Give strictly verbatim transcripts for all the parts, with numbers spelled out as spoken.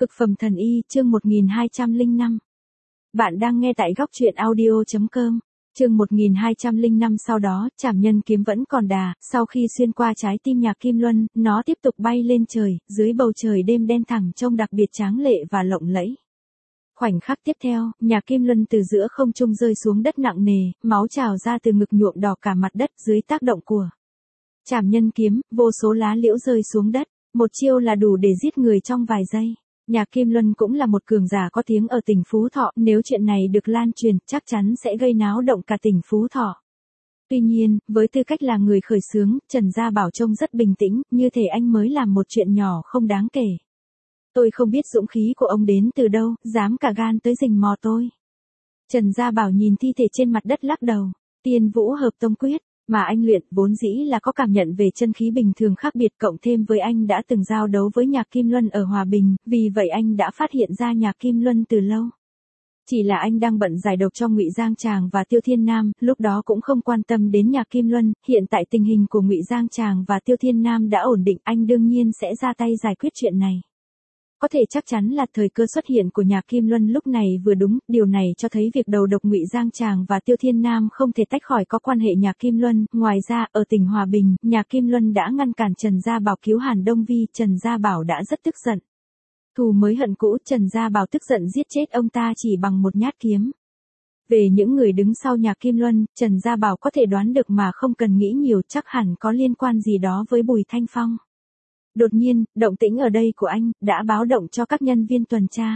Cực phẩm thần y, chương một nghìn hai trăm lẻ năm. Bạn đang nghe tại góc truyện audio chấm com. Chương một nghìn hai trăm lẻ năm. Sau đó, Trảm Nhân kiếm vẫn còn đà, sau khi xuyên qua trái tim Nhạc Kim Luân, nó tiếp tục bay lên trời, dưới bầu trời đêm đen thẳm trông đặc biệt tráng lệ và lộng lẫy. Khoảnh khắc tiếp theo, Nhạc Kim Luân từ giữa không trung rơi xuống đất nặng nề, máu trào ra từ ngực nhuộm đỏ cả mặt đất dưới tác động của Trảm Nhân kiếm, vô số lá liễu rơi xuống đất, một chiêu là đủ để giết người trong vài giây. Nhạc Kim Luân cũng là một cường giả có tiếng ở tỉnh Phú Thọ, nếu chuyện này được lan truyền, chắc chắn sẽ gây náo động cả tỉnh Phú Thọ. Tuy nhiên, với tư cách là người khởi xướng, Trần Gia Bảo trông rất bình tĩnh, như thể anh mới làm một chuyện nhỏ không đáng kể. Tôi không biết dũng khí của ông đến từ đâu, dám cả gan tới rình mò tôi. Trần Gia Bảo nhìn thi thể trên mặt đất lắc đầu. Tiên Vũ Hợp Tông Quyết mà anh luyện vốn dĩ là có cảm nhận về chân khí bình thường khác biệt, cộng thêm với anh đã từng giao đấu với Nhạc Kim Luân ở Hòa Bình, vì vậy anh đã phát hiện ra Nhạc Kim Luân từ lâu. Chỉ là anh đang bận giải độc cho Ngụy Giang Tràng và Tiêu Thiên Nam, lúc đó cũng không quan tâm đến Nhạc Kim Luân, hiện tại tình hình của Ngụy Giang Tràng và Tiêu Thiên Nam đã ổn định, anh đương nhiên sẽ ra tay giải quyết chuyện này. Có thể chắc chắn là thời cơ xuất hiện của Nhạc Kim Luân lúc này vừa đúng, điều này cho thấy việc đầu độc Ngụy Giang Tràng và Tiêu Thiên Nam không thể tách khỏi có quan hệ Nhạc Kim Luân. Ngoài ra, ở tỉnh Hòa Bình, Nhạc Kim Luân đã ngăn cản Trần Gia Bảo cứu Hàn Đông Vi, Trần Gia Bảo đã rất tức giận. Thù mới hận cũ, Trần Gia Bảo tức giận giết chết ông ta chỉ bằng một nhát kiếm. Về những người đứng sau Nhạc Kim Luân, Trần Gia Bảo có thể đoán được mà không cần nghĩ nhiều, chắc hẳn có liên quan gì đó với Bùi Thanh Phong. Đột nhiên, động tĩnh ở đây của anh, đã báo động cho các nhân viên tuần tra.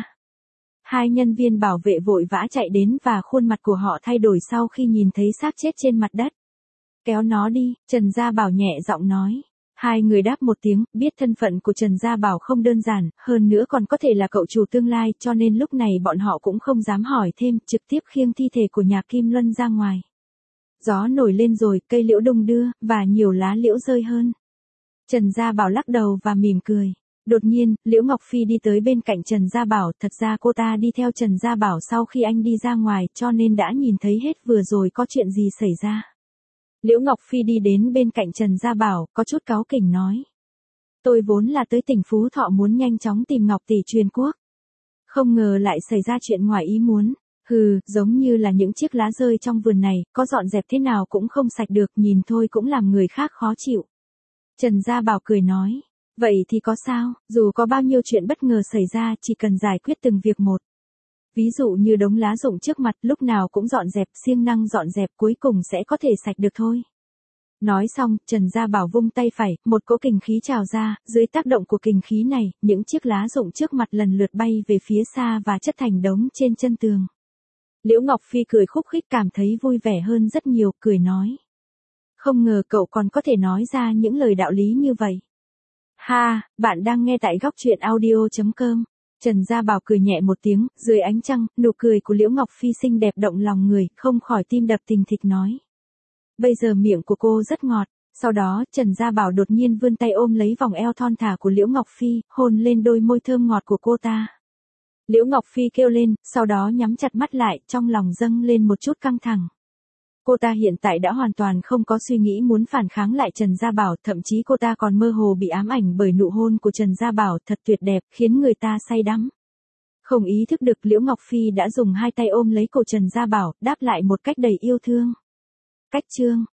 Hai nhân viên bảo vệ vội vã chạy đến và khuôn mặt của họ thay đổi sau khi nhìn thấy xác chết trên mặt đất. Kéo nó đi, Trần Gia Bảo nhẹ giọng nói. Hai người đáp một tiếng, biết thân phận của Trần Gia Bảo không đơn giản, hơn nữa còn có thể là cậu chủ tương lai, cho nên lúc này bọn họ cũng không dám hỏi thêm, trực tiếp khiêng thi thể của Nhạc Kim Luân ra ngoài. Gió nổi lên rồi, cây liễu đung đưa, và nhiều lá liễu rơi hơn. Trần Gia Bảo lắc đầu và mỉm cười. Đột nhiên, Liễu Ngọc Phi đi tới bên cạnh Trần Gia Bảo, thật ra cô ta đi theo Trần Gia Bảo sau khi anh đi ra ngoài, cho nên đã nhìn thấy hết vừa rồi có chuyện gì xảy ra. Liễu Ngọc Phi đi đến bên cạnh Trần Gia Bảo, có chút cáu kỉnh nói. Tôi vốn là tới tỉnh Phú Thọ muốn nhanh chóng tìm Ngọc tỷ truyền quốc. Không ngờ lại xảy ra chuyện ngoài ý muốn. Hừ, giống như là những chiếc lá rơi trong vườn này, có dọn dẹp thế nào cũng không sạch được, nhìn thôi cũng làm người khác khó chịu. Trần Gia Bảo cười nói, vậy thì có sao, dù có bao nhiêu chuyện bất ngờ xảy ra, chỉ cần giải quyết từng việc một. Ví dụ như đống lá rụng trước mặt, lúc nào cũng dọn dẹp, siêng năng dọn dẹp, cuối cùng sẽ có thể sạch được thôi. Nói xong, Trần Gia Bảo vung tay phải, một cỗ kình khí trào ra, dưới tác động của kình khí này, những chiếc lá rụng trước mặt lần lượt bay về phía xa và chất thành đống trên chân tường. Liễu Ngọc Phi cười khúc khích, cảm thấy vui vẻ hơn rất nhiều, cười nói. Không ngờ cậu còn có thể nói ra những lời đạo lý như vậy. Ha, bạn đang nghe tại góc truyện audio chấm com. Trần Gia Bảo cười nhẹ một tiếng, dưới ánh trăng, nụ cười của Liễu Ngọc Phi xinh đẹp động lòng người, không khỏi tim đập thình thịch nói. Bây giờ miệng của cô rất ngọt. Sau đó, Trần Gia Bảo đột nhiên vươn tay ôm lấy vòng eo thon thả của Liễu Ngọc Phi, hôn lên đôi môi thơm ngọt của cô ta. Liễu Ngọc Phi kêu lên, sau đó nhắm chặt mắt lại, trong lòng dâng lên một chút căng thẳng. Cô ta hiện tại đã hoàn toàn không có suy nghĩ muốn phản kháng lại Trần Gia Bảo, thậm chí cô ta còn mơ hồ bị ám ảnh bởi nụ hôn của Trần Gia Bảo thật tuyệt đẹp, khiến người ta say đắm. Không ý thức được Liễu Ngọc Phi đã dùng hai tay ôm lấy cổ Trần Gia Bảo, đáp lại một cách đầy yêu thương. Cách chương